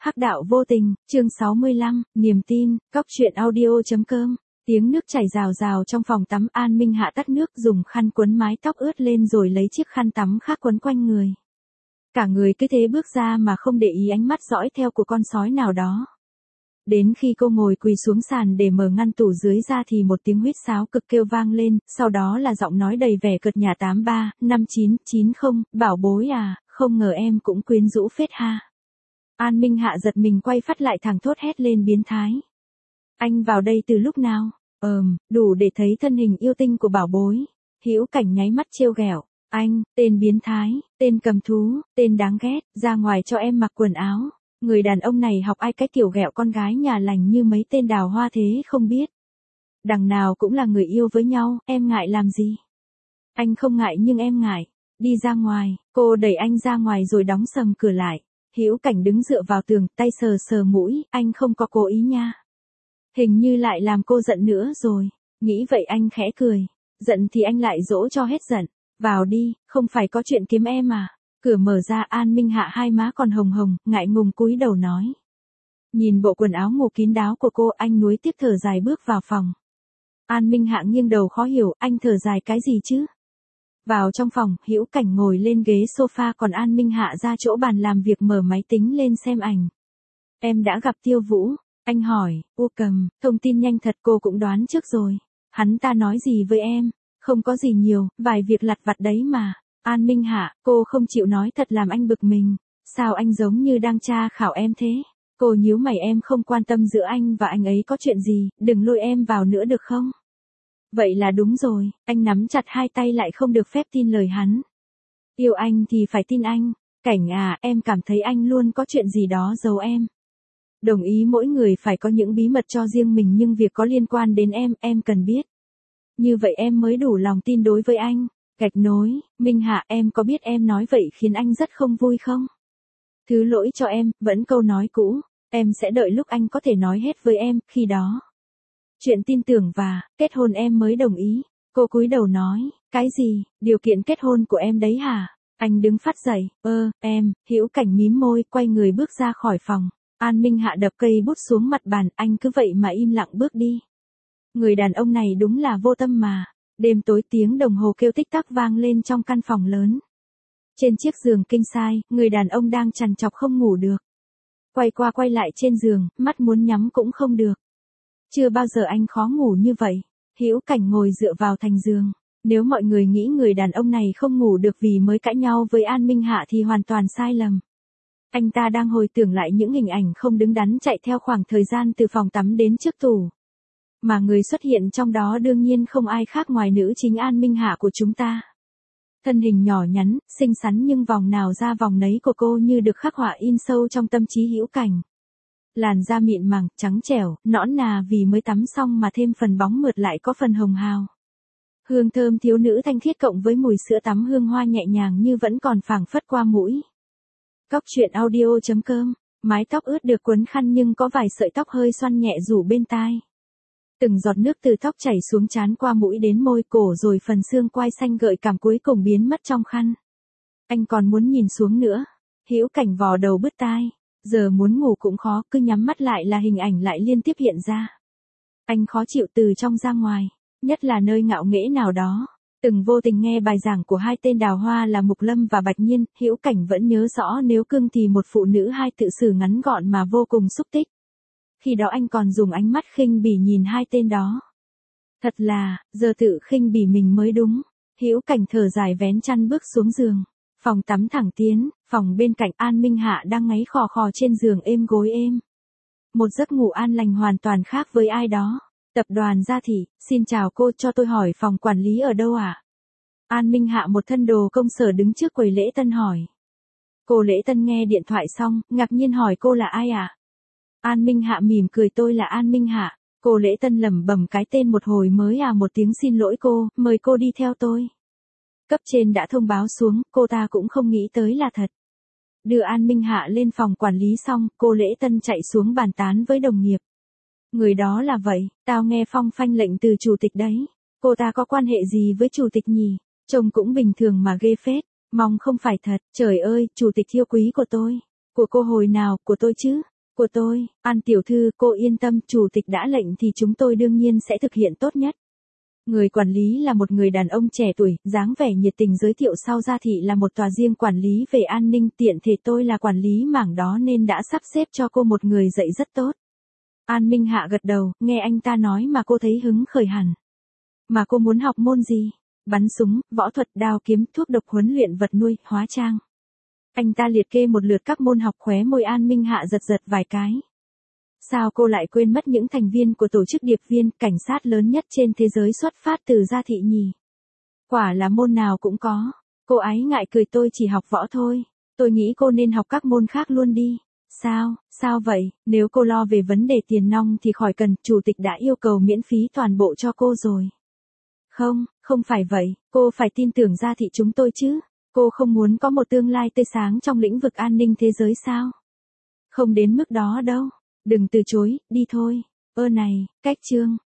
Hắc đạo vô tình, chương 65, niềm tin, cóc truyện audio.com. Tiếng nước chảy rào rào trong phòng tắm. An Minh Hạ tắt nước, dùng khăn quấn mái tóc ướt lên rồi lấy chiếc khăn tắm khác quấn quanh người. Cả người cứ thế bước ra mà không để ý ánh mắt dõi theo của con sói nào đó. Đến khi cô ngồi quỳ xuống sàn để mở ngăn tủ dưới ra thì một tiếng huýt sáo cực kêu vang lên, sau đó là giọng nói đầy vẻ cợt nhả 835990, bảo bối à, không ngờ em cũng quyến rũ phết ha. An Minh Hạ giật mình quay phát lại thẳng thốt hét lên biến thái. Anh vào đây từ lúc nào? Đủ để thấy thân hình yêu tinh của bảo bối. Hữu Cảnh nháy mắt trêu ghẹo. Anh, tên biến thái, tên cầm thú, tên đáng ghét, ra ngoài cho em mặc quần áo. Người đàn ông này học ai cái kiểu ghẹo con gái nhà lành như mấy tên đào hoa thế không biết. Đằng nào cũng là người yêu với nhau, em ngại làm gì? Anh không ngại nhưng em ngại. Đi ra ngoài, cô đẩy anh ra ngoài rồi đóng sầm cửa lại. Hữu Cảnh đứng dựa vào tường, tay sờ sờ mũi, anh không có cố ý nha. Hình như lại làm cô giận nữa rồi. Nghĩ vậy anh khẽ cười. Giận thì anh lại dỗ cho hết giận. Vào đi, không phải có chuyện kiếm em à? Cửa mở ra. An Minh Hạ hai má còn hồng hồng, ngại ngùng cúi đầu nói. Nhìn bộ quần áo ngủ kín đáo của cô, anh nuối tiếp thở dài bước vào phòng. An Minh Hạ nghiêng đầu khó hiểu, anh thở dài cái gì chứ? Vào trong phòng, Hữu Cảnh ngồi lên ghế sofa còn An Minh Hạ ra chỗ bàn làm việc mở máy tính lên xem ảnh. Em đã gặp Tiêu Vũ, anh hỏi. Cầm, thông tin nhanh thật. Cô cũng đoán trước rồi. Hắn ta nói gì với em? Không có gì nhiều, vài việc lặt vặt đấy mà. An Minh Hạ, cô không chịu nói thật làm anh bực mình. Sao anh giống như đang tra khảo em thế? Cô nhíu mày, em không quan tâm giữa anh và anh ấy có chuyện gì, đừng lôi em vào nữa được không? Vậy là đúng rồi, anh nắm chặt hai tay lại không được phép tin lời hắn. Yêu anh thì phải tin anh. Cảnh à, em cảm thấy anh luôn có chuyện gì đó giấu em. Đồng ý mỗi người phải có những bí mật cho riêng mình nhưng việc có liên quan đến em cần biết. Như vậy em mới đủ lòng tin đối với anh. Gạch nối, Minh Hạ, em có biết em nói vậy khiến anh rất không vui không? Thứ lỗi cho em, vẫn câu nói cũ, em sẽ đợi lúc anh có thể nói hết với em, khi đó. Chuyện tin tưởng và kết hôn em mới đồng ý. Cô cúi đầu nói, cái gì, điều kiện kết hôn của em đấy hả? Anh đứng phát dậy, em. Hữu Cảnh mím môi, quay người bước ra khỏi phòng. An Minh Hạ đập cây bút xuống mặt bàn, anh cứ vậy mà im lặng bước đi. Người đàn ông này đúng là vô tâm mà. Đêm tối tiếng đồng hồ kêu tích tắc vang lên trong căn phòng lớn. Trên chiếc giường king size, người đàn ông đang trằn trọc không ngủ được. Quay qua quay lại trên giường, mắt muốn nhắm cũng không được. Chưa bao giờ anh khó ngủ như vậy. Hữu Cảnh ngồi dựa vào thành giường. Nếu mọi người nghĩ người đàn ông này không ngủ được vì mới cãi nhau với An Minh Hạ thì hoàn toàn sai lầm. Anh ta đang hồi tưởng lại những hình ảnh không đứng đắn chạy theo khoảng thời gian từ phòng tắm đến trước tủ. Mà người xuất hiện trong đó đương nhiên không ai khác ngoài nữ chính An Minh Hạ của chúng ta. Thân hình nhỏ nhắn, xinh xắn nhưng vòng nào ra vòng nấy của cô như được khắc họa in sâu trong tâm trí Hữu Cảnh. Làn da mịn màng, trắng trẻo, nõn nà vì mới tắm xong mà thêm phần bóng mượt lại có phần hồng hào. Hương thơm thiếu nữ thanh khiết cộng với mùi sữa tắm hương hoa nhẹ nhàng như vẫn còn phảng phất qua mũi. Cóc truyện audio.com. Mái tóc ướt được quấn khăn nhưng có vài sợi tóc hơi xoăn nhẹ rủ bên tai. Từng giọt nước từ tóc chảy xuống trán qua mũi đến môi cổ rồi phần xương quai xanh gợi cảm cuối cùng biến mất trong khăn. Anh còn muốn nhìn xuống nữa. Hữu Cảnh vò đầu bứt tai. Giờ muốn ngủ cũng khó, cứ nhắm mắt lại là hình ảnh lại liên tiếp hiện ra. Anh khó chịu từ trong ra ngoài, nhất là nơi ngạo nghễ nào đó. Từng vô tình nghe bài giảng của hai tên đào hoa là Mục Lâm và Bạch Nhiên, Hữu Cảnh vẫn nhớ rõ nếu cưng thì một phụ nữ hai tự xử ngắn gọn mà vô cùng xúc tích. Khi đó anh còn dùng ánh mắt khinh bỉ nhìn hai tên đó. Thật là, giờ tự khinh bỉ mình mới đúng. Hữu Cảnh thở dài vén chăn bước xuống giường. Phòng tắm thẳng tiến, phòng bên cạnh An Minh Hạ đang ngáy khò khò trên giường êm gối êm. Một giấc ngủ an lành hoàn toàn khác với ai đó. Tập đoàn Gia Thị, xin chào cô, cho tôi hỏi phòng quản lý ở đâu ạ? An Minh Hạ một thân đồ công sở đứng trước quầy lễ tân hỏi. Cô lễ tân nghe điện thoại xong, ngạc nhiên hỏi cô là ai ạ? An Minh Hạ mỉm cười, tôi là An Minh Hạ. Cô lễ tân lẩm bẩm cái tên một hồi mới một tiếng xin lỗi cô, mời cô đi theo tôi. Cấp trên đã thông báo xuống, cô ta cũng không nghĩ tới là thật. Đưa An Minh Hạ lên phòng quản lý xong, cô lễ tân chạy xuống bàn tán với đồng nghiệp. Người đó là vậy, tao nghe phong phanh lệnh từ chủ tịch đấy. Cô ta có quan hệ gì với chủ tịch nhỉ? Trông cũng bình thường mà ghê phết. Mong không phải thật. Trời ơi, chủ tịch yêu quý của tôi. Của cô hồi nào, của tôi chứ? của tôi, An tiểu thư, cô yên tâm, chủ tịch đã lệnh thì chúng tôi đương nhiên sẽ thực hiện tốt nhất. Người quản lý là một người đàn ông trẻ tuổi, dáng vẻ nhiệt tình giới thiệu sau gia thị là một tòa riêng quản lý về an ninh, tiện thể tôi là quản lý mảng đó nên đã sắp xếp cho cô một người dạy rất tốt. An Minh Hạ gật đầu, nghe anh ta nói mà cô thấy hứng khởi hẳn. Mà cô muốn học môn gì? Bắn súng, võ thuật, đao kiếm, thuốc độc, huấn luyện vật nuôi, hóa trang. Anh ta liệt kê một lượt các môn học, khóe môi An Minh Hạ giật giật vài cái. Sao cô lại quên mất những thành viên của tổ chức điệp viên, cảnh sát lớn nhất trên thế giới xuất phát từ gia thị nhỉ? Quả là môn nào cũng có. Cô ái ngại cười, tôi chỉ học võ thôi. Tôi nghĩ cô nên học các môn khác luôn đi. Sao vậy, nếu cô lo về vấn đề tiền nong thì khỏi cần, chủ tịch đã yêu cầu miễn phí toàn bộ cho cô rồi. Không phải vậy, cô phải tin tưởng gia thị chúng tôi chứ. Cô không muốn có một tương lai tươi sáng trong lĩnh vực an ninh thế giới sao? Không đến mức đó đâu. Đừng từ chối, đi thôi. Này, cách Trương.